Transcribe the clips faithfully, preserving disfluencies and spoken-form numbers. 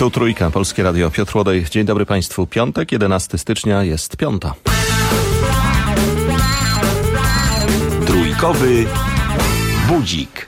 Tu Trójka, Polskie Radio, Piotr Łodej. Dzień dobry Państwu. Piątek, jedenastego stycznia, jest piąta. Trójkowy budzik.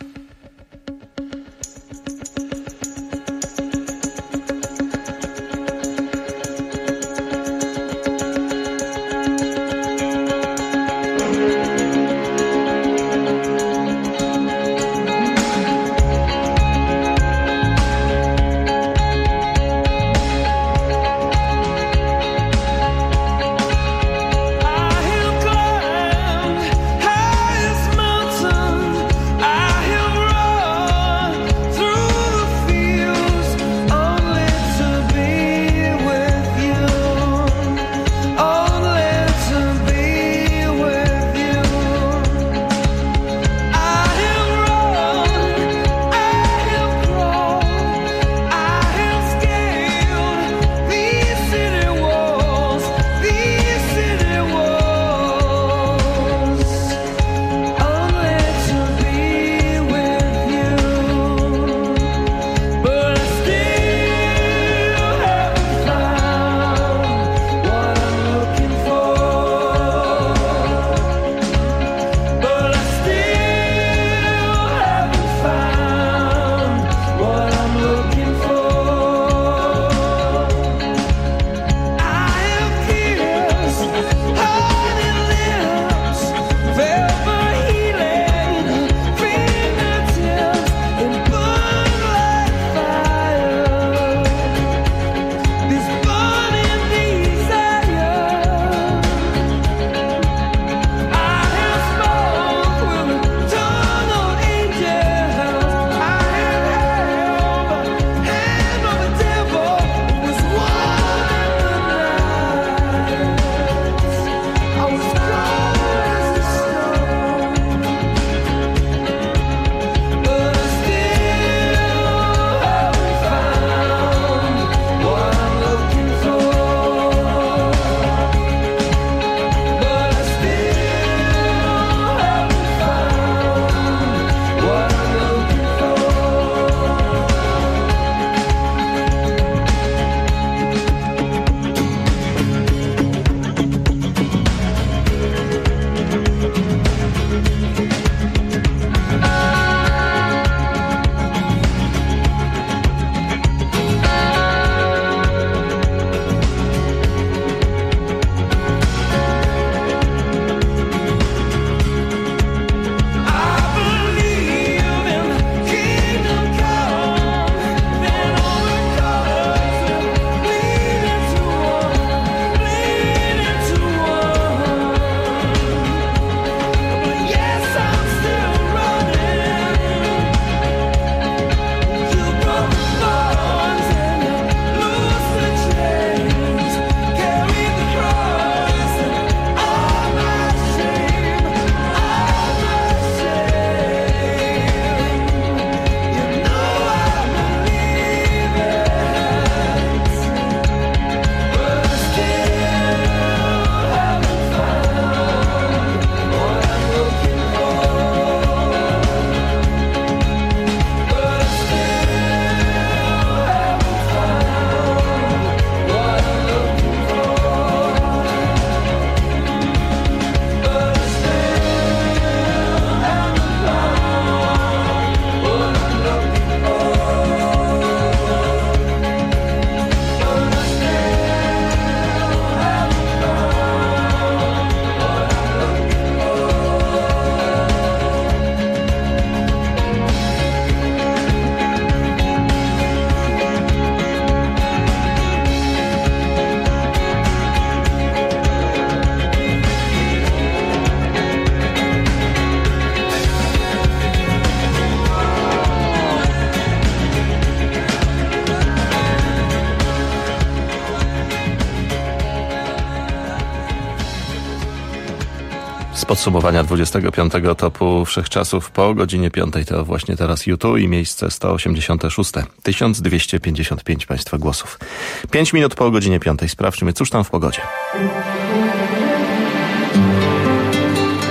podsumowania dwudziestego piątego topu wszechczasów po godzinie piątej. To właśnie teraz U two i miejsce sto osiemdziesiąte szóste. tysiąc dwieście pięćdziesiąt pięć Państwa głosów. Pięć minut po godzinie piątej. Sprawdźmy, cóż tam w pogodzie.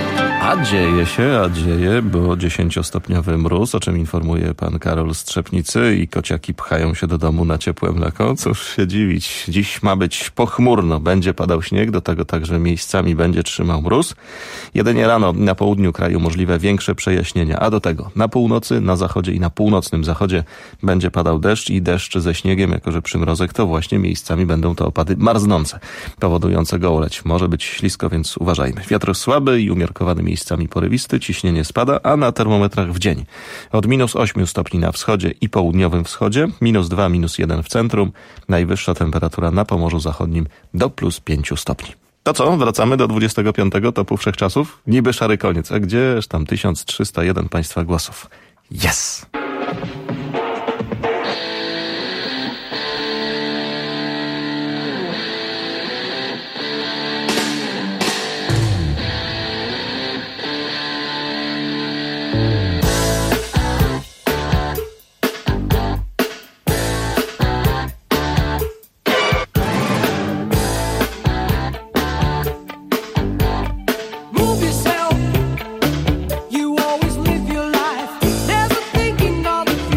A dzieje się, a dzieje, bo dziesięciostopniowy mróz, o czym informuje pan Karol z Trzepnicy, i kociaki pchają się do domu na ciepłe mleko. Cóż się dziwić. Dziś ma być pochmurno, będzie padał śnieg, do tego także miejscami będzie trzymał mróz. Jedynie rano na południu kraju możliwe większe przejaśnienia, a do tego na północy, na zachodzie i na północnym zachodzie będzie padał deszcz i deszcz ze śniegiem, jako że przymrozek to właśnie miejscami będą to opady marznące, powodujące gołoleć. Może być ślisko, więc uważajmy. Wiatr słaby i umiarkowany miejscami porywisty, ciśnienie spada, a na termometrach w dzień od minus ośmiu stopni na wschodzie i południowym wschodzie, minus dwa, minus jeden w centrum, najwyższa temperatura na Pomorzu Zachodnim do plus pięciu stopni. To co? Wracamy do dwudziestego piątego topu wszechczasów? Niby szary koniec, a gdzież tam tysiąc trzysta jeden państwa głosów? Yes! You always live your life, never thinking of the future.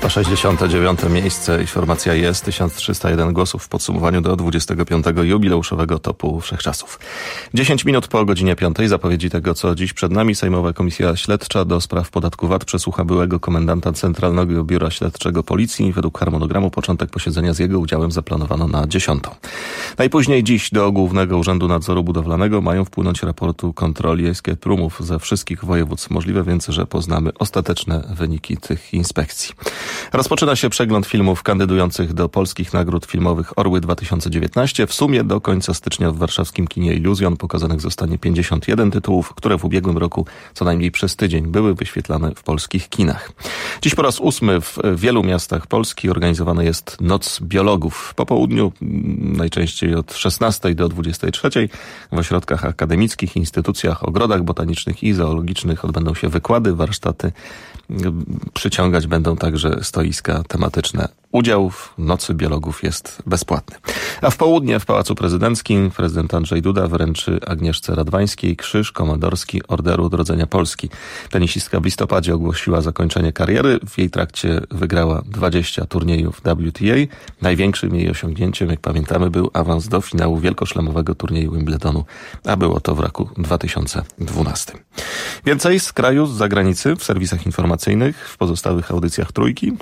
sześćdziesiąte dziewiąte miejsce i formacja jest tysiąc trzysta jeden głosów w podsumowaniu do dwudziestego piątego jubileuszowego topu wszechczasów. dziesięć minut po godzinie piątej zapowiedzi tego, co dziś przed nami. Sejmowa Komisja Śledcza do spraw podatku V A T przesłucha byłego komendanta Centralnego Biura Śledczego Policji. Według harmonogramu początek posiedzenia z jego udziałem zaplanowano na dziesiątą. Najpóźniej dziś do Głównego Urzędu Nadzoru Budowlanego mają wpłynąć raportu kontroli escape roomów ze wszystkich województw. Możliwe więc, że poznamy ostateczne wyniki tych inspekcji. Rozpoczyna się przegląd filmów kandydujących do polskich nagród filmowych Orły dwa tysiące dziewiętnaście. W sumie do końca stycznia w warszawskim kinie Iluzjon pokazanych zostanie pięćdziesiąt jeden tytułów, które w ubiegłym roku co najmniej przez tydzień były wyświetlane w polskich kinach. Dziś po raz ósmy w wielu miastach Polski organizowana jest Noc Biologów. Po południu, najczęściej od szesnastej do dwudziestej trzeciej, w ośrodkach akademickich, instytucjach, ogrodach botanicznych i zoologicznych odbędą się wykłady, warsztaty. Przyciągać będą także stoiska tematyczne. Udział w Nocy Biologów jest bezpłatny. A w południe w Pałacu Prezydenckim prezydent Andrzej Duda wręczy Agnieszce Radwańskiej Krzyż Komandorski Orderu Odrodzenia Polski. Tenisistka w listopadzie ogłosiła zakończenie kariery. W jej trakcie wygrała dwadzieścia turniejów W T A. Największym jej osiągnięciem, jak pamiętamy, był awans do finału wielkoszlemowego turnieju Wimbledonu, a było to w roku dwa tysiące dwunastym. Więcej z kraju, z zagranicy, w serwisach informacyjnych, w pozostałych audycjach Trójki.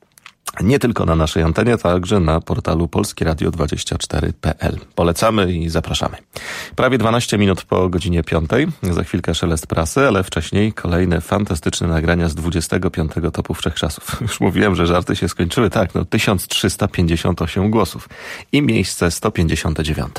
Nie tylko na naszej antenie, także na portalu polskie radio dwadzieścia cztery kropka p l. Polecamy i zapraszamy. Prawie dwanaście minut po godzinie piątej. Za chwilkę szelest prasy, ale wcześniej kolejne fantastyczne nagrania z dwudziestego piątego topu wszechczasów. Już mówiłem, że żarty się skończyły. Tak, no tysiąc trzysta pięćdziesiąt osiem głosów i miejsce sto pięćdziesiąte dziewiąte.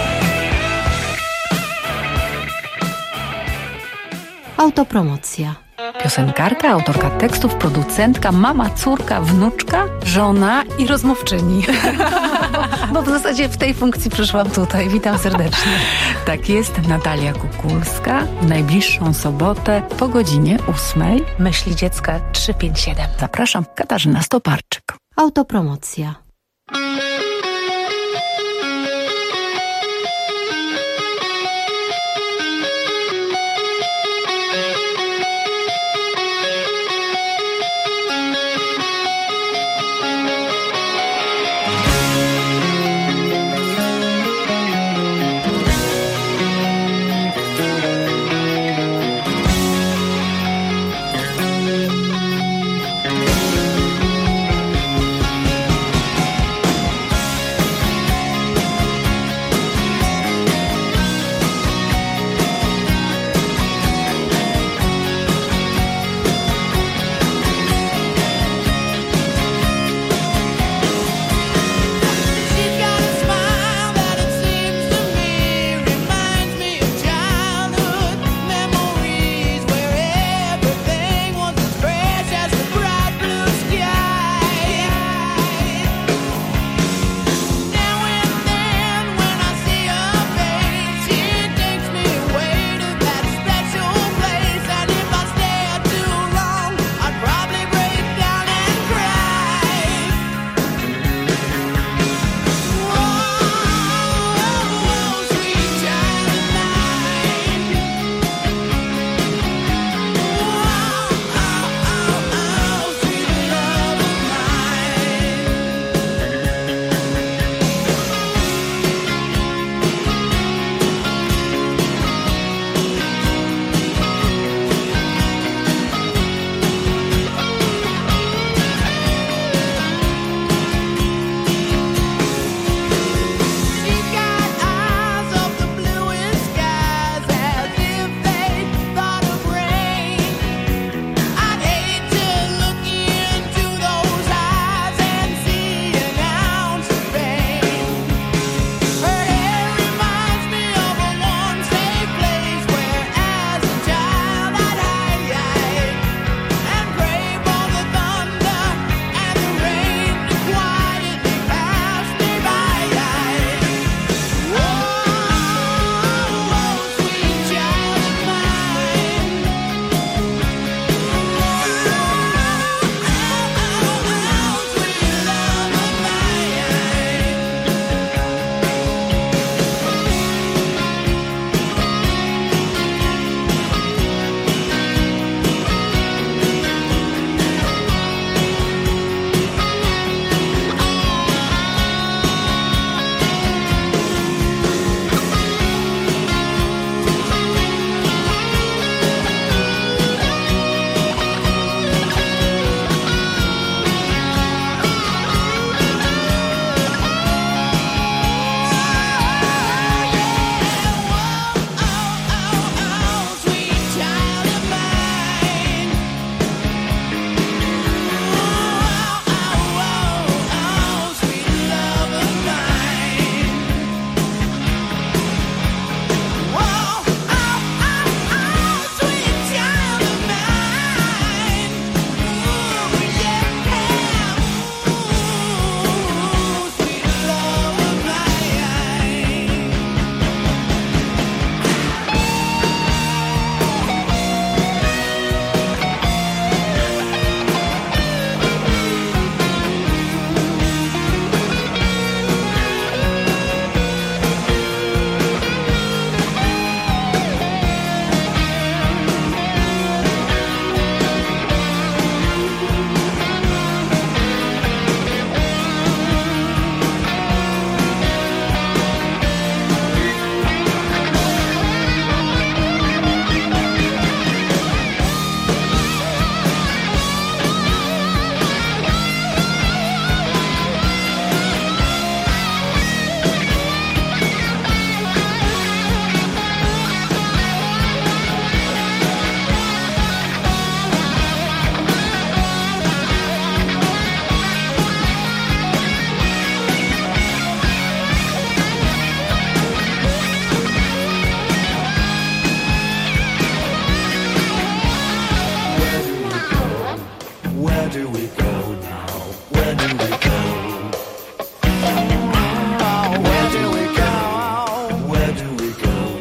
Autopromocja. Piosenkarka, autorka tekstów, producentka, mama, córka, wnuczka, żona i rozmówczyni. bo w zasadzie w tej funkcji przyszłam tutaj. Witam serdecznie. Tak jest, Natalia Kukulska. W najbliższą sobotę po godzinie ósmej. Myśli dziecka trzysta pięćdziesiąt siedem. Zapraszam, Katarzyna Stoparczyk. Autopromocja.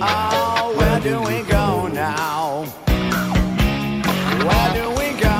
Oh, where do we go now? Where do we go?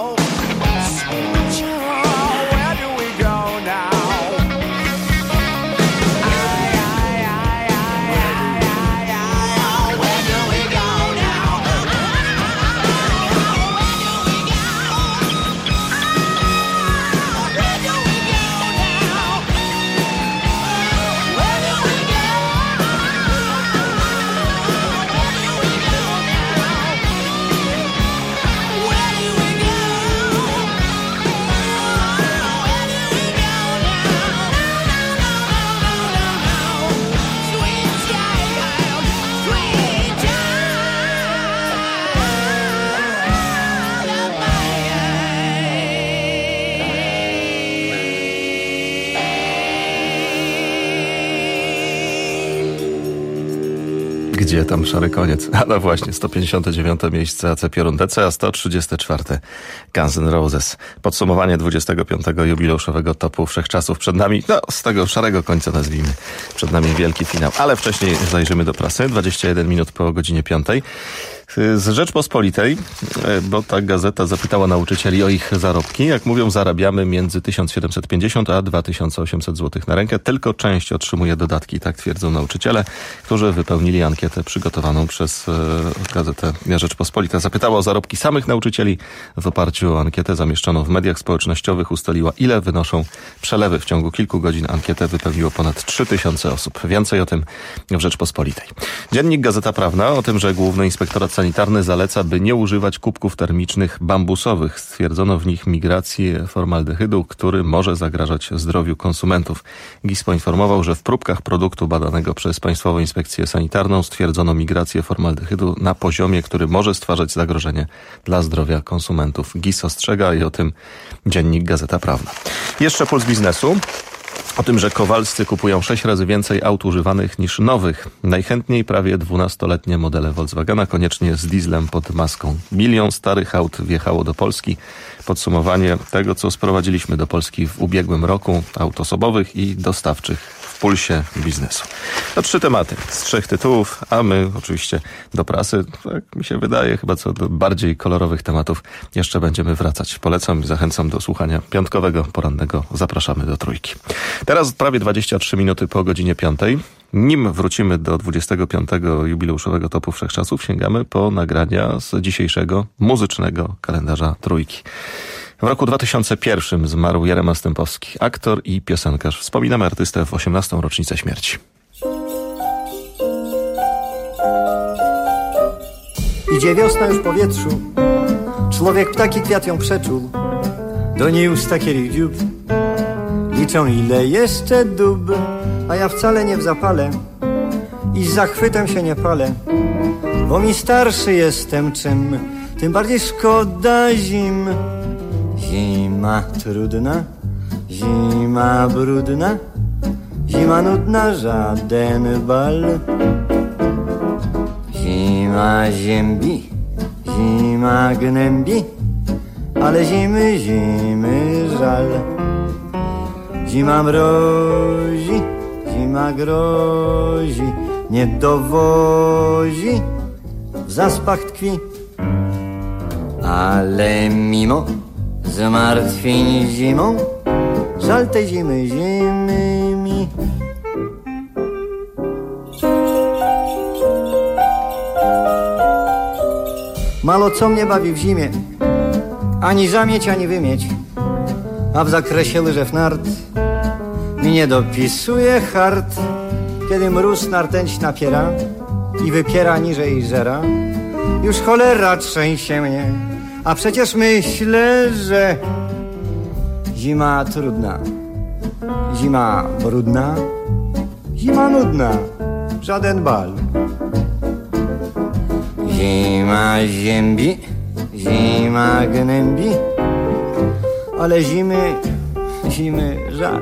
Gdzie tam szary koniec? A no właśnie, sto pięćdziesiąte dziewiąte miejsce A C Piorun D C, a sto trzydzieste czwarte Guns N' Roses. Podsumowanie dwudziestego piątego jubileuszowego topu wszechczasów przed nami, no z tego szarego końca nazwijmy. Przed nami wielki finał, ale wcześniej zajrzymy do prasy. dwadzieścia jeden minut po godzinie piątej. Z Rzeczpospolitej, bo ta gazeta zapytała nauczycieli o ich zarobki. Jak mówią, zarabiamy między tysiąc siedemset pięćdziesiąt a dwa tysiące osiemset złotych na rękę. Tylko część otrzymuje dodatki, tak twierdzą nauczyciele, którzy wypełnili ankietę przygotowaną przez e, gazetę Rzeczpospolita. Zapytała o zarobki samych nauczycieli. W oparciu o ankietę zamieszczoną w mediach społecznościowych ustaliła, ile wynoszą przelewy. W ciągu kilku godzin ankietę wypełniło ponad trzy tysiące osób. Więcej o tym w Rzeczpospolitej. Dziennik Gazeta Prawna o tym, że Główny Inspektorat Sanitarny zaleca, by nie używać kubków termicznych bambusowych. Stwierdzono w nich migrację formaldehydu, który może zagrażać zdrowiu konsumentów. G I S poinformował, że w próbkach produktu badanego przez Państwową Inspekcję Sanitarną stwierdzono migrację formaldehydu na poziomie, który może stwarzać zagrożenie dla zdrowia konsumentów. G I S ostrzega i o tym Dziennik Gazeta Prawna. Jeszcze puls biznesu. O tym, że Kowalscy kupują sześć razy więcej aut używanych niż nowych. Najchętniej prawie dwunastoletnie modele Volkswagena, koniecznie z dieslem pod maską. Milion starych aut wjechało do Polski. Podsumowanie tego, co sprowadziliśmy do Polski w ubiegłym roku, aut osobowych i dostawczych w pulsie biznesu. To trzy tematy z trzech tytułów, a my oczywiście do prasy, tak mi się wydaje, chyba co do bardziej kolorowych tematów jeszcze będziemy wracać. Polecam i zachęcam do słuchania piątkowego porannego. Zapraszamy do Trójki. Teraz prawie dwadzieścia trzy minuty po godzinie piątej. Nim wrócimy do dwudziestego piątego jubileuszowego topu wszechczasów, sięgamy po nagrania z dzisiejszego muzycznego kalendarza Trójki. W roku dwa tysiące pierwszym zmarł Jerema Stępowski, aktor i piosenkarz. Wspominamy artystę w osiemnastą rocznicę śmierci. Idzie wiosna już w powietrzu, człowiek ptaki kwiat ją przeczuł, do niej usta kielich dziób, liczą ile jeszcze dób, a ja wcale nie w zapale i z zachwytem się nie palę, bo mi starszy jestem czym, tym bardziej szkoda zim. Zima trudna, zima brudna, zima nudna, żaden bal. Zima ziębi, zima gnębi, ale zimy, zimy żal. Zima mrozi, zima grozi, nie dowozi, w zaspach tkwi. Ale mimo zmartwień zimą, żal tej zimy, zimy mi. Malo co mnie bawi w zimie, ani zamieć, ani wymieć, a w zakresie łyżew nart mi nie dopisuje hart, kiedy mróz na rtęć napiera i wypiera niżej żera. Już cholera trzęsie mnie, a przecież myślę, że zima trudna, zima brudna, zima nudna, żaden bal. Zima ziębi, zima gnębi, ale zimy, zimy żal.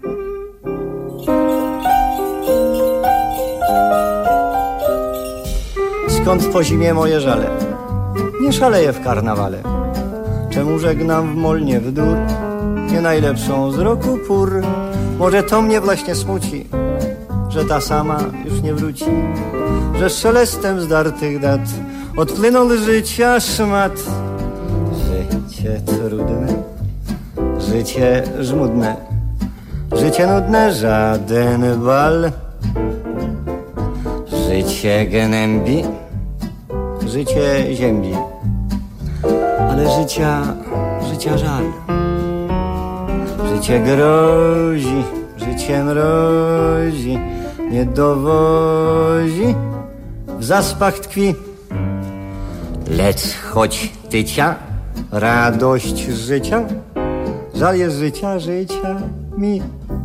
Skąd po zimie moje żale? Nie szaleję w karnawale. Czemu żegnam w molnie w dur? Nie najlepszą z roku pór. Może to mnie właśnie smuci, że ta sama już nie wróci, że szelestem zdartych dat odpłynął życia szmat. Życie trudne, życie żmudne, życie nudne, żaden bal. Życie gnębi, życie ziębi, ale życia, życia żal. Życie grozi, życie mrozi, nie dowozi, w zaspach tkwi. Lecz choć tycia, radość życia, żal jest życia, życia mi.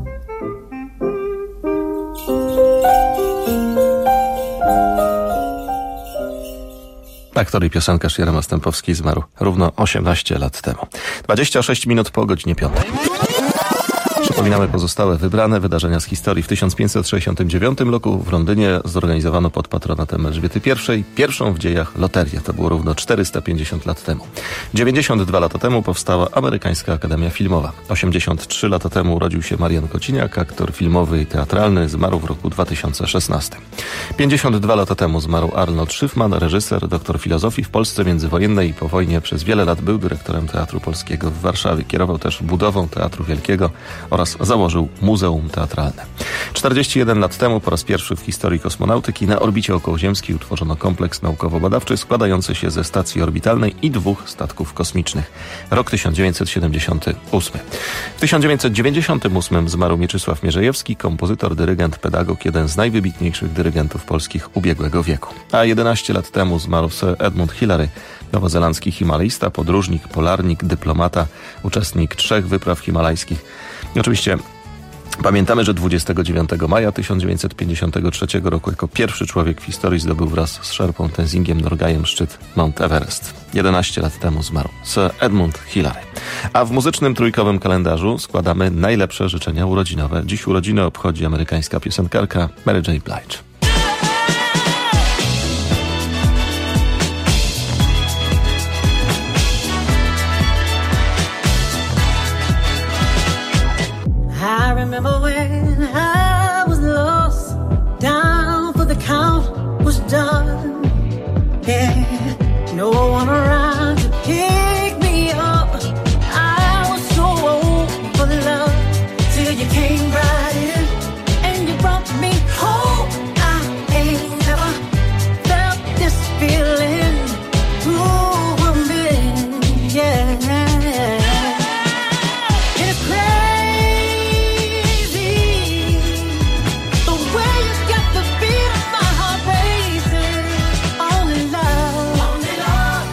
Aktor i piosenkarz Jerema Stępowski zmarł równo osiemnaście lat temu. dwadzieścia sześć minut po godzinie piątej. Przypominamy pozostałe wybrane wydarzenia z historii. W tysiąc pięćset sześćdziesiątym dziewiątym roku w Londynie zorganizowano pod patronatem Elżbiety I pierwszą w dziejach loterię. To było równo czterysta pięćdziesiąt lat temu. dziewięćdziesiąt dwa lata temu powstała Amerykańska Akademia Filmowa. osiemdziesiąt trzy lata temu urodził się Marian Kociniak, aktor filmowy i teatralny, zmarł w roku dwa tysiące szesnastym. pięćdziesiąt dwa lata temu zmarł Arnold Szyfman, reżyser, doktor filozofii. W Polsce międzywojennej i po wojnie przez wiele lat był dyrektorem Teatru Polskiego w Warszawie. Kierował też budową Teatru Wielkiego oraz założył Muzeum Teatralne. czterdzieści jeden lat temu po raz pierwszy w historii kosmonautyki na orbicie okołoziemskiej utworzono kompleks naukowo-badawczy składający się ze stacji orbitalnej i dwóch statków kosmicznych. Rok tysiąc dziewięćset siedemdziesiąty ósmy. W tysiąc dziewięćset dziewięćdziesiątym ósmym zmarł Mieczysław Mierzejewski, kompozytor, dyrygent, pedagog, jeden z najwybitniejszych dyrygentów polskich ubiegłego wieku. A jedenaście lat temu zmarł Sir Edmund Hillary, nowozelandzki himalajsta, podróżnik, polarnik, dyplomata, uczestnik trzech wypraw himalajskich. I oczywiście pamiętamy, że dwudziestego dziewiątego maja tysiąc dziewięćset pięćdziesiątego trzeciego roku jako pierwszy człowiek w historii zdobył wraz z Sherpą Tenzingiem Norgajem szczyt Mount Everest. jedenaście lat temu zmarł Sir Edmund Hillary. A w muzycznym trójkowym kalendarzu składamy najlepsze życzenia urodzinowe. Dziś urodziny obchodzi amerykańska piosenkarka Mary J. Blige. I remember when I was lost, down for the count was done. Yeah, no one around to pick me up. I was so old for love till you came right in and you brought me home. I ain't never felt this feeling. Ooh, a minute, yeah. Love, only love.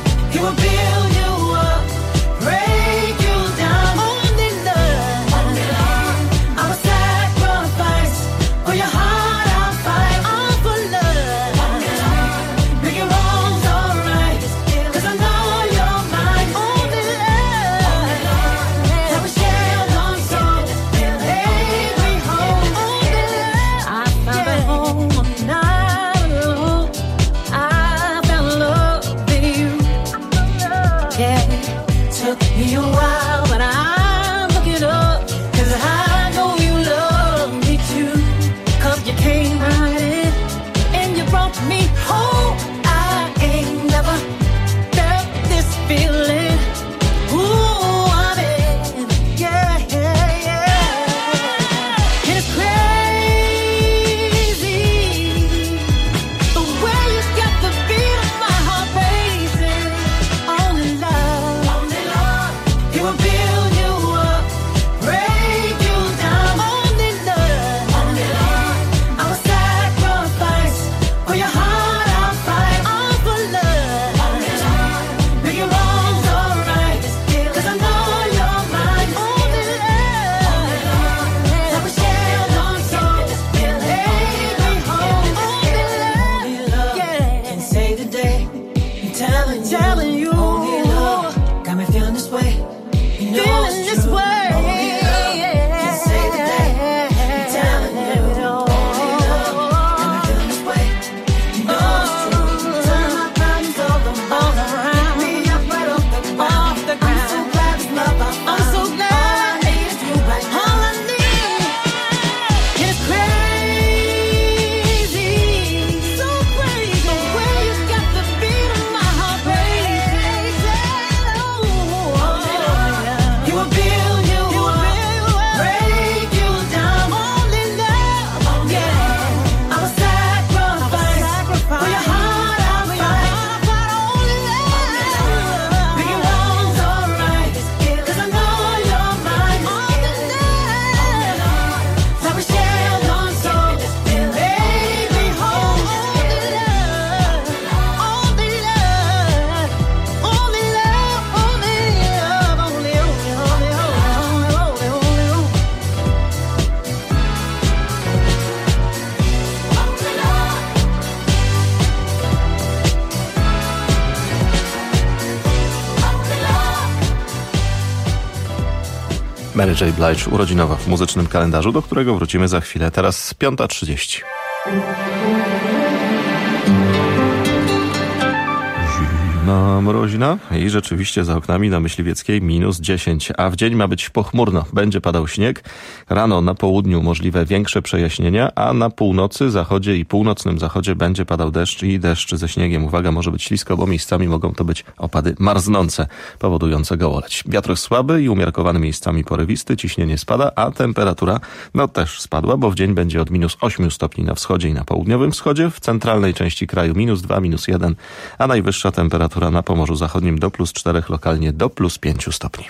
Mary J. Blige urodzinowa w muzycznym kalendarzu, do którego wrócimy za chwilę. Teraz piąta trzydzieści. Zimna, mroźna i rzeczywiście za oknami na Myśliwieckiej minus dziesięć, a w dzień ma być pochmurno. Będzie padał śnieg. Rano na południu możliwe większe przejaśnienia, a na północy, zachodzie i północnym zachodzie będzie padał deszcz i deszcz ze śniegiem. Uwaga, może być ślisko, bo miejscami mogą to być opady marznące, powodujące gołoleć. Wiatr słaby i umiarkowany miejscami porywisty, ciśnienie spada, a temperatura no też spadła, bo w dzień będzie od minus ośmiu stopni na wschodzie i na południowym wschodzie, w centralnej części kraju minus dwa, minus jeden, a najwyższa temperatura na Pomorzu Zachodnim do plus czterech, lokalnie do plus pięciu stopni.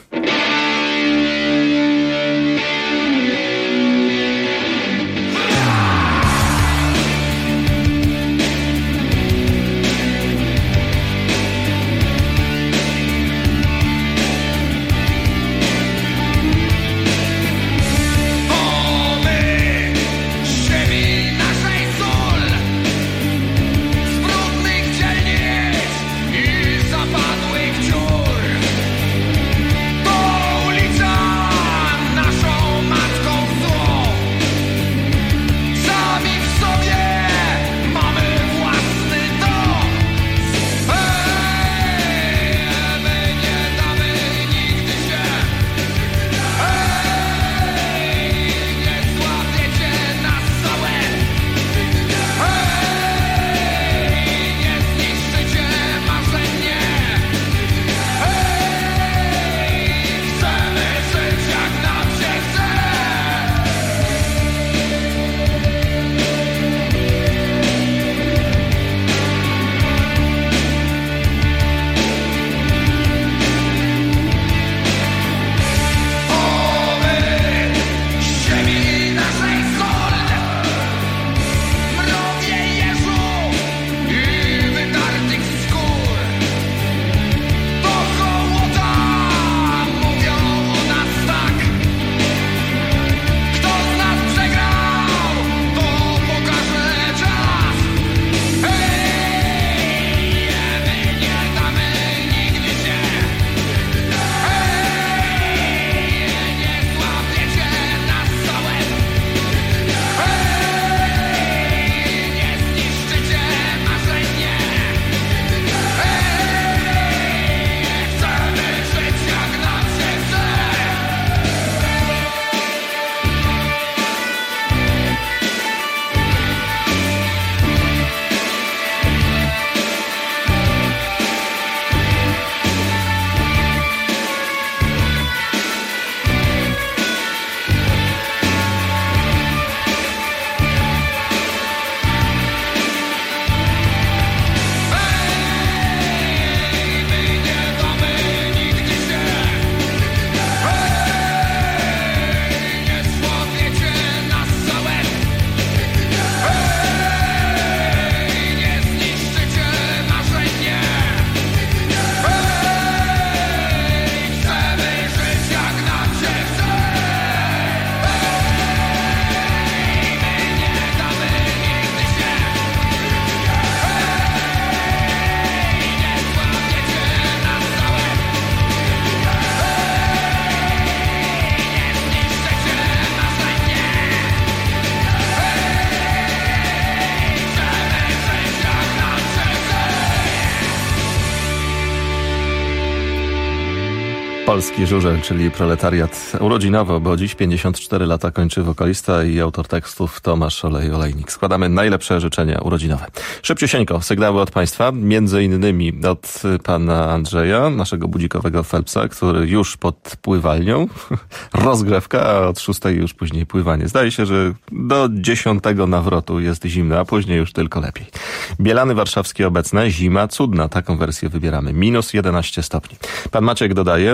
Polski żużel, czyli proletariat urodzinowo, bo dziś pięćdziesiąt cztery lata kończy wokalista i autor tekstów Tomasz Olej-Olejnik. Składamy najlepsze życzenia urodzinowe. Szybciusieńko, sygnały od Państwa, między innymi od pana Andrzeja, naszego budzikowego Phelpsa, który już pod pływalnią, rozgrzewka, a od szóstej już później pływanie. Zdaje się, że do dziesiątego nawrotu jest zimno, a później już tylko lepiej. Bielany Warszawskie obecne, zima cudna, taką wersję wybieramy. Minus jedenaście stopni. Pan Maciek dodaje,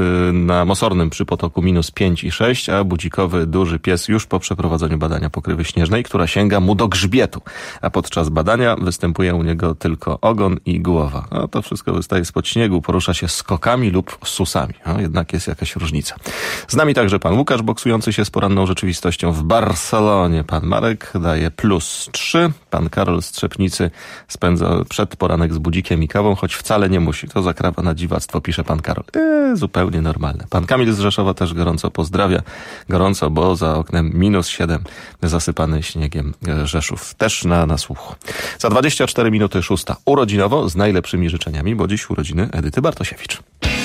na Mosornym przy Potoku minus pięć i sześć, a budzikowy duży pies już po przeprowadzeniu badania pokrywy śnieżnej, która sięga mu do grzbietu, a podczas badania występuje u niego tylko ogon i głowa. No, to wszystko wystaje spod śniegu, porusza się skokami lub susami. No, jednak jest jakaś różnica. Z nami także pan Łukasz, boksujący się z poranną rzeczywistością w Barcelonie. Pan Marek daje plus trzy. Pan Karol z Trzepnicy spędza przedporanek z budzikiem i kawą, choć wcale nie musi. To zakrawa na dziwactwo, pisze pan Karol. Eee, zupełnie zupełnie normalne. Pan Kamil z Rzeszowa też gorąco pozdrawia. Gorąco, bo za oknem minus siedem, zasypany śniegiem Rzeszów. Też na, na słuchu. Za dwadzieścia cztery minuty szósta. Urodzinowo z najlepszymi życzeniami, bo dziś urodziny Edyty Bartosiewicz.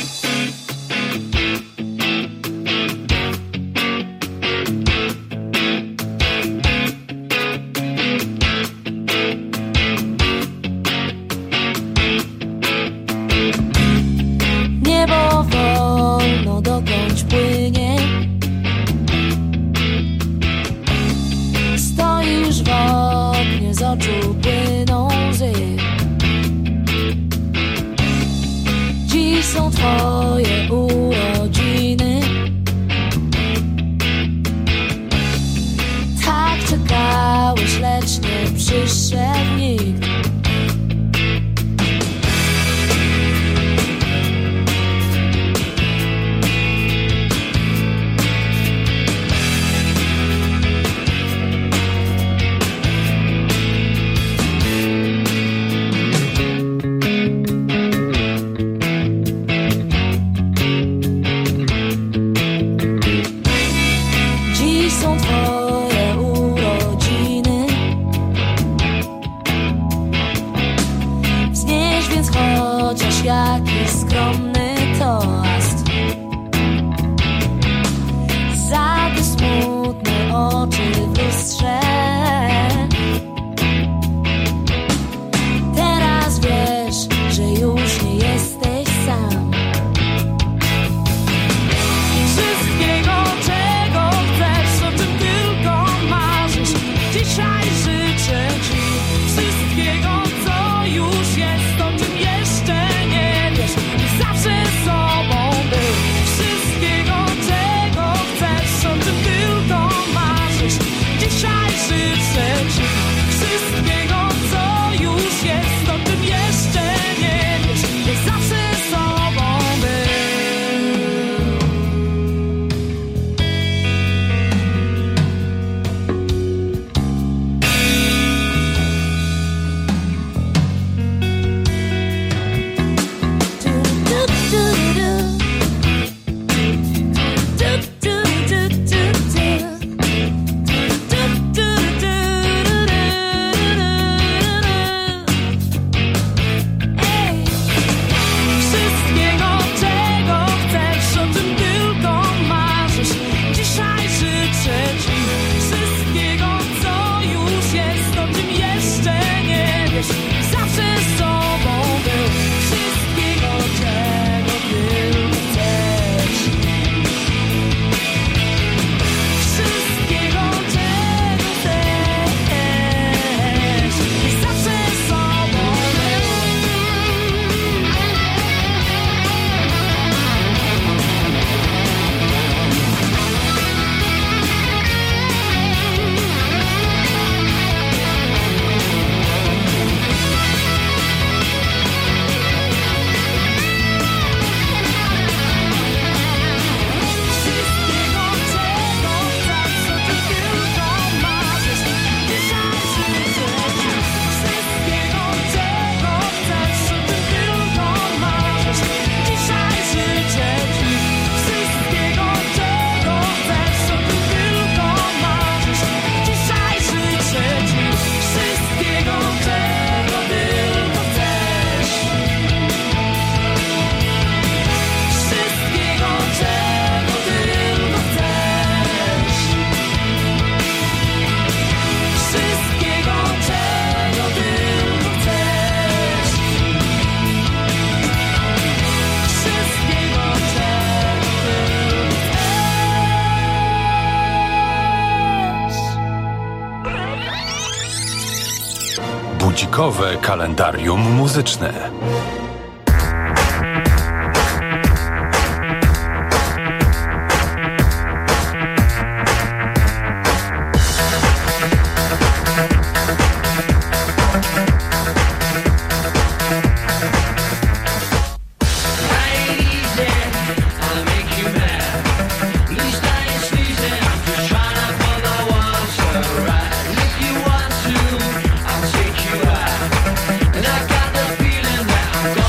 Niebo wolno dokądś płynie, stoisz w oknie, z oczu płyną łzy. Dziś są twoje urodziny, tak czekałeś, lecz nie przyszedł nikt. Jaki skromny toast, za te smutne oczy w lustrze. Teraz wiesz, że już nie jesteś sam. Wszystkiego, czego chcesz, o czym tylko marzysz, dzisiaj życzę ci. Wszystkiego, co już jest, o czym jeszcze zawsze sobą był. Wszystkiego, czego chcesz, o czym tylko marzysz, dzisiaj życzę ci. Wszystkiego, co już jest, o czym jeszcze nie wiesz, niech zawsze sobą był. Budzikowe kalendarium muzyczne. And I got the feeling that I'm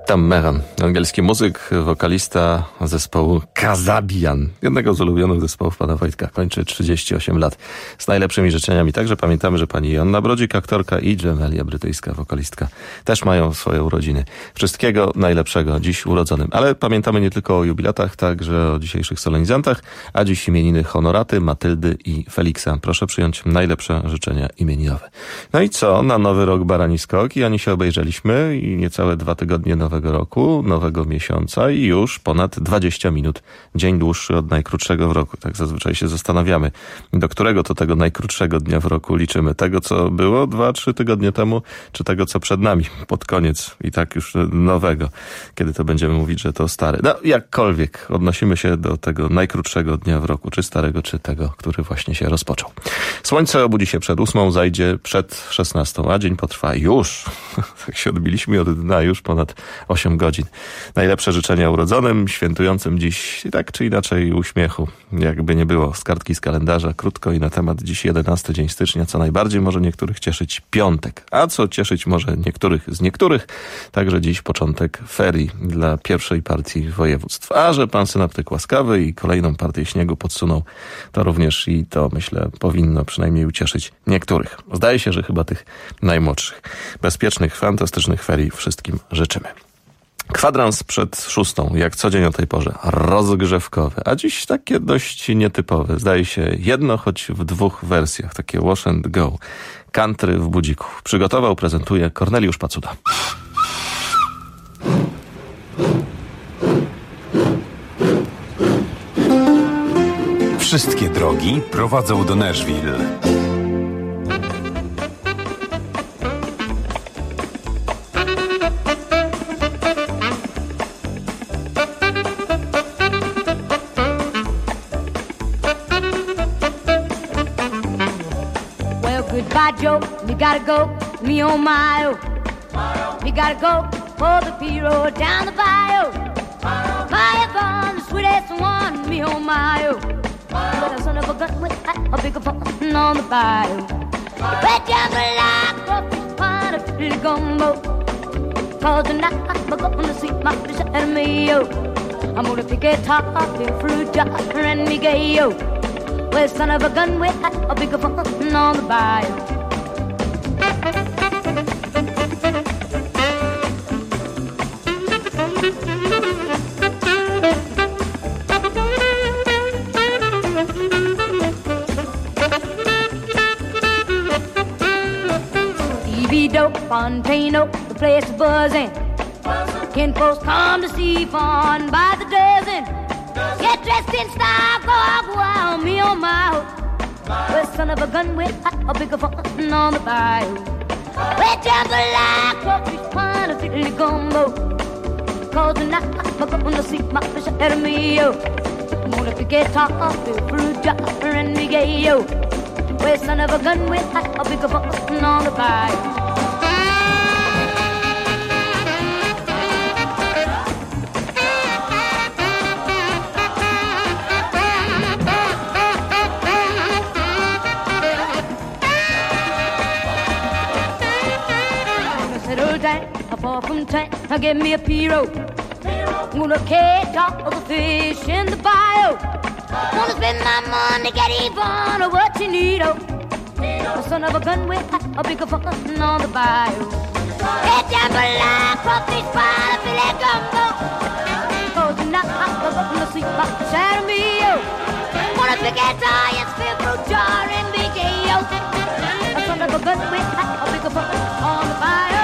Tom Meron, angielski muzyk, wokalista zespołu Kasabian, jednego z ulubionych zespołów pana Wojtka, kończy trzydzieści osiem lat. Z najlepszymi życzeniami. Także pamiętamy, że pani Joanna Brodzik, aktorka, i Dżemelia, brytyjska wokalistka, też mają swoje urodziny. Wszystkiego najlepszego dziś urodzonym. Ale pamiętamy nie tylko o jubilatach, także o dzisiejszych solenizantach, a dziś imieniny Honoraty, Matyldy i Feliksa. Proszę przyjąć najlepsze życzenia imieninowe. No i co? Na nowy rok barani skok i ani się obejrzeliśmy i niecałe dwa tygodnie nowego roku, nowego miesiąca i już ponad dwadzieścia minut. Dzień dłuższy od najkrótszego w roku. Tak zazwyczaj się zastanawiamy, do którego to tego najkrótszego dnia w roku liczymy. Tego, co było dwa, trzy tygodnie temu, czy tego, co przed nami, pod koniec i tak już nowego, kiedy to będziemy mówić, że to stary. No, jakkolwiek odnosimy się do tego najkrótszego dnia w roku, czy starego, czy tego, który właśnie się rozpoczął. Słońce obudzi się przed ósmą, zajdzie przed szesnastą, a dzień potrwa już. Tak się odbiliśmy od dna już ponad osiem godzin. Najlepsze życzenia urodzonym, świętującym dziś tak czy inaczej uśmiechu. Jakby nie było, z kartki z kalendarza, krótko i na temat dziś jedenasty dzień stycznia, co najbardziej może niektórych cieszyć piątek. A co cieszyć może niektórych z niektórych, także dziś początek ferii dla pierwszej partii województw. A że pan synoptyk łaskawy i kolejną partię śniegu podsunął, to również i to, myślę, powinno przynajmniej ucieszyć niektórych. Zdaje się, że chyba tych najmłodszych. Bezpiecznych, fantastycznych ferii wszystkim życzymy. Kwadrans przed szóstą, jak co dzień o tej porze, rozgrzewkowy, a dziś takie dość nietypowe. Zdaje się jedno, choć w dwóch wersjach, takie wash and go. Country w budziku. Przygotował, prezentuje Korneliusz Pacuda. Wszystkie drogi prowadzą do Nashville. Goodbye, Joe, you gotta go, me oh my oh. You gotta go for the P-road down the bayou. Fire from the sweetest one, me oh my oh. But a son of a gun with a bigger fun on the bayou. Red jungle like a fish pond of pretty gumbo. Cause tonight I'm gonna see my fish and me oh. I'm gonna pick a top off your fruit jar and me gay yo. Well, son of a gun with a bigger fun on the bayou. Stevie Dope, Fontano, the place is buzzing. Kinfolks come to see fun by the dozen. Get dressed in style, go out wild, me on my own. Well, son of a gun with a bigger fun on the bayou. Well, jumble like crawfish pond of fiddly gumbo. Cause tonight I'm gonna see my fish ahead of me, yo. I'm gonna pick a top off the fruit jar and me gay, yo. Well, son of a gun with a bigger fun on the bayou. Far from town, now give me a P-road. Gonna catch all the fish in the bayou. Wanna spend my money, get even on what you need, oh. The son of a gun with a bigger fun on the bayou. Hey, jambalaya, crawfish, pie, I feel like gumbo. Cause tonight I'm gonna see my shadow me, oh. Wanna pick a tie and spin fruit jar and B J, oh. The son of a gun with a bigger fun on the bayou.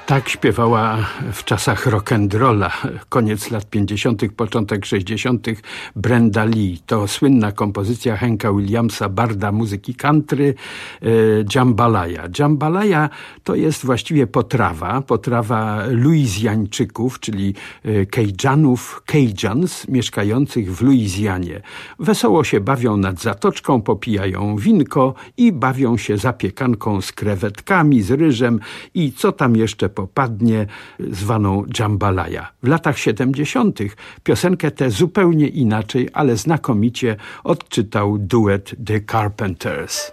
Tak śpiewała w czasach rock'n'rolla, koniec lat pięćdziesiątych, początek sześćdziesiątych Brenda Lee. To słynna kompozycja Hanka Williamsa, barda muzyki country, e, Jambalaya. Jambalaya to jest właściwie potrawa, potrawa Luizjańczyków, czyli e, Cajunów, Cajuns, mieszkających w Luizjanie. Wesoło się bawią nad zatoczką, popijają winko i bawią się zapiekanką z krewetkami, z ryżem i co tam jeszcze popadnie, zwaną Jambalaya. W latach siedemdziesiątych piosenkę tę zupełnie inaczej, ale znakomicie odczytał duet The Carpenters.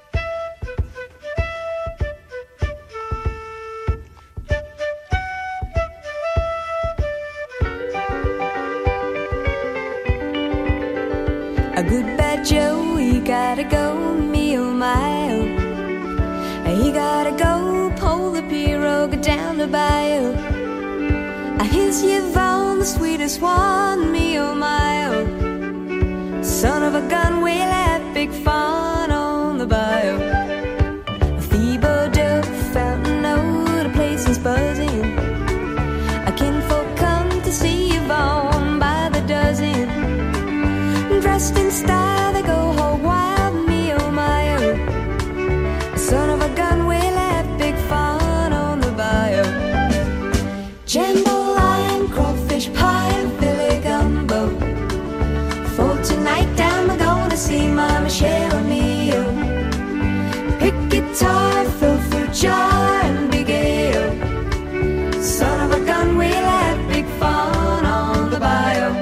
A good bad Joe, he gotta go, me oh my oh. He gotta go, pull the pirogue down the bayou. Here's Yvonne, the sweetest one, me oh my oh. Son of a gun, we'll have big fun on the bayou. Thibodeau, Fountain Road, the place is buzzing. A kinfolk come to see Yvonne by the dozen. Dressed in style, they go hog wild, me oh my oh. Son of a gun, we'll have big fun on the bayou. Jambalaya, crawfish pie, and Philly gumbo. For tonight, I'm gonna see my Michelle Mio. Pick guitar, fill fruit jar, and big ale. Son of a gun, we'll have big fun on the bayou.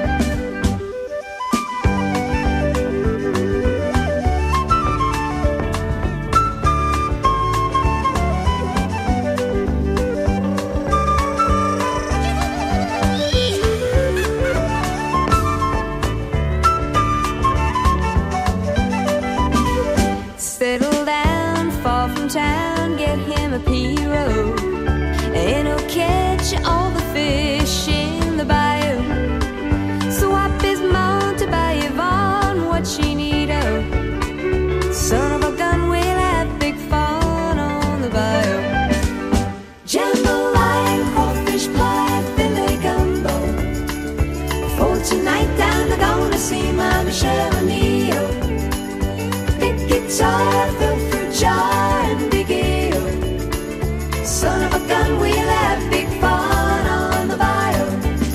Settle down, far from town, get him a pirogue, and he'll catch all the fish in the bayou. Swap his mount to buy Yvonne what she need, oh. Son of a gun, we'll have big fun on the bayou. Jambalaya, crawfish pie, Philly gumbo. For tonight, I'm gonna see my Michelle Mio. Guitar, fill fruit jar, and big ale. Son of a gun, we'll have big fun on the bayou.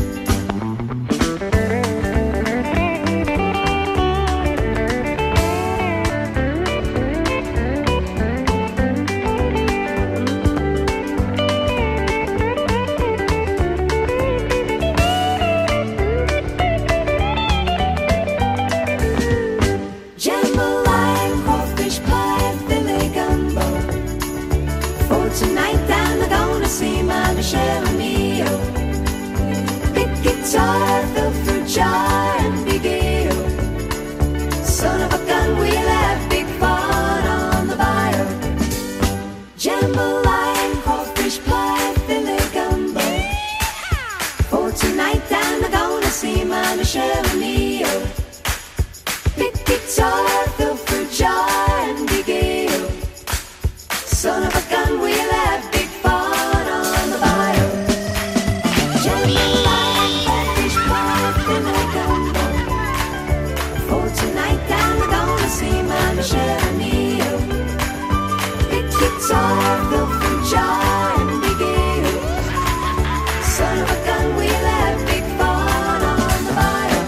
Jambalaya, crawfish pie, Philly gumbo. For tonight, I'm gonna see my Michelle Mio. Big guitar, fill fruit jar, and big ale. Son of a gun, we'll have big fun on the bayou. Jambalaya, crawfish pie, Philly gumbo. For tonight, I'm gonna see my Michelle Mio. Big guitar, fill fruit jar, and big ale. Son of a gun, we'll have big fun on the bayou. Jambalaya, crawfish pie, Philly gumbo. For tonight, I'm gonna see my Michelle Mio. Big guitar, fill fruit jar, and big ale. Son of a gun, we'll have big fun on the bayou.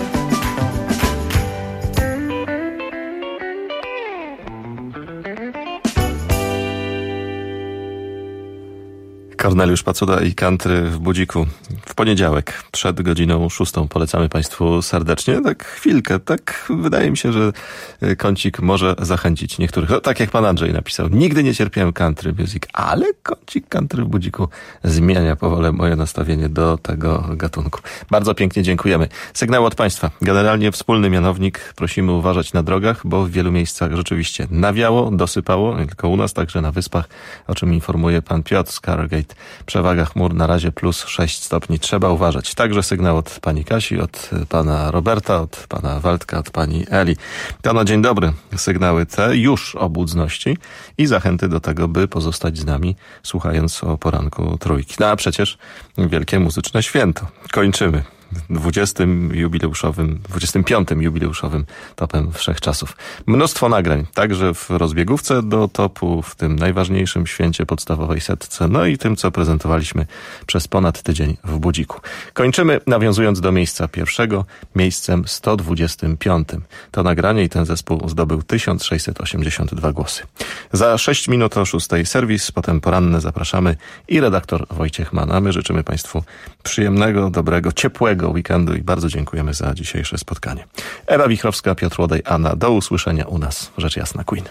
Korneliusz Pacuda i country w Budziku. W poniedziałek, przed godziną szóstą. Polecamy Państwu serdecznie. Tak chwilkę, tak wydaje mi się, że kącik może zachęcić niektórych. No, tak jak pan Andrzej napisał. Nigdy nie cierpiałem country music, ale kącik country w Budziku zmienia powolę moje nastawienie do tego gatunku. Bardzo pięknie dziękujemy. Sygnały od Państwa. Generalnie wspólny mianownik. Prosimy uważać na drogach, bo w wielu miejscach rzeczywiście nawiało, dosypało. Nie tylko u nas, także na wyspach, o czym informuje pan Piotr z Carrogate satelit. Przewaga chmur na razie plus sześć stopni. Trzeba uważać. Także sygnał od pani Kasi, od pana Roberta, od pana Waldka, od pani Eli. To na dzień dobry sygnały te już o budności i zachęty do tego, by pozostać z nami, słuchając o poranku trójki. No a przecież wielkie muzyczne święto. Kończymy dwudziestym jubileuszowym, dwudziestym piątym jubileuszowym topem wszechczasów. Mnóstwo nagrań, także w rozbiegówce do topu, w tym najważniejszym święcie podstawowej setce, no i tym, co prezentowaliśmy przez ponad tydzień w Budziku. Kończymy nawiązując do miejsca pierwszego, miejscem sto dwudziestym piątym. To nagranie i ten zespół zdobył tysiąc sześćset osiemdziesiąt dwa głosy. Za sześć minut o szóstej serwis, potem poranne zapraszamy i redaktor Wojciech Mann. A my życzymy Państwu przyjemnego, dobrego, ciepłego weekendu i bardzo dziękujemy za dzisiejsze spotkanie. Ewa Wichrowska, Piotr Łodej, Anna. Do usłyszenia u nas. Rzecz jasna, Queen.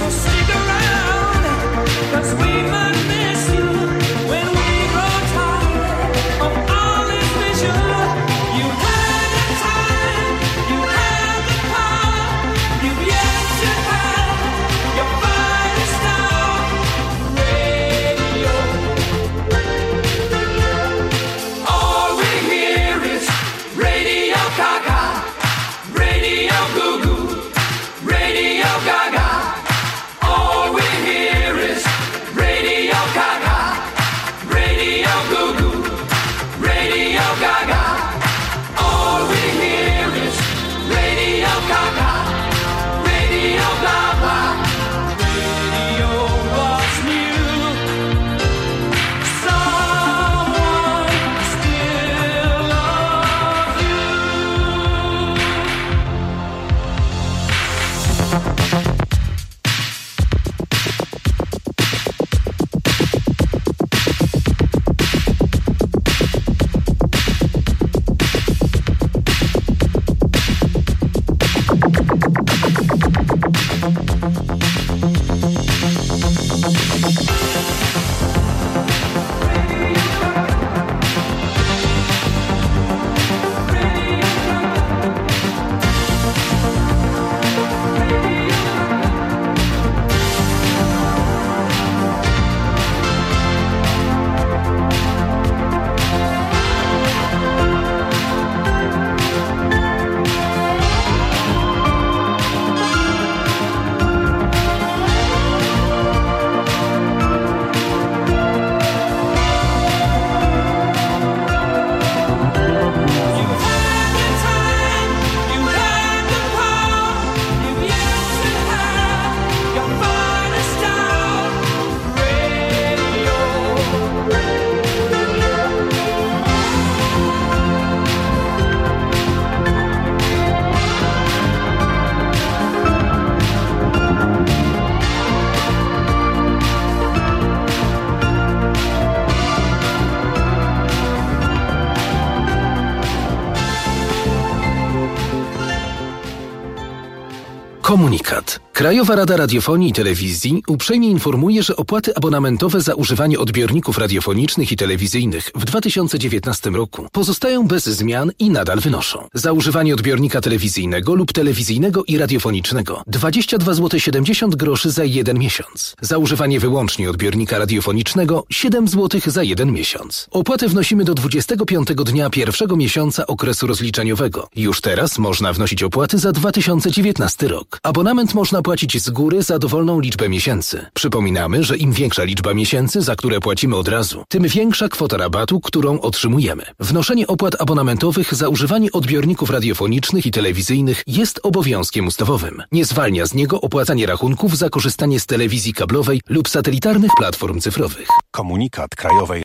We might miss you when we grow tired. Komunikat. Krajowa Rada Radiofonii i Telewizji uprzejmie informuje, że opłaty abonamentowe za używanie odbiorników radiofonicznych i telewizyjnych w dwa tysiące dziewiętnastym roku pozostają bez zmian i nadal wynoszą: za używanie odbiornika telewizyjnego lub telewizyjnego i radiofonicznego dwadzieścia dwa złote siedemdziesiąt groszy za jeden miesiąc. Za używanie wyłącznie odbiornika radiofonicznego siedem złotych za jeden miesiąc. Opłatę wnosimy do dwudziestego piątego dnia pierwszego miesiąca okresu rozliczeniowego. Już teraz można wnosić opłaty za dwa tysiące dziewiętnasty rok. Abonament można płacić z góry za dowolną liczbę miesięcy. Przypominamy, że im większa liczba miesięcy, za które płacimy od razu, tym większa kwota rabatu, którą otrzymujemy. Wnoszenie opłat abonamentowych za używanie odbiorników radiofonicznych i telewizyjnych jest obowiązkiem ustawowym. Nie zwalnia z niego opłacanie rachunków za korzystanie z telewizji kablowej lub satelitarnych platform cyfrowych. Komunikat Krajowej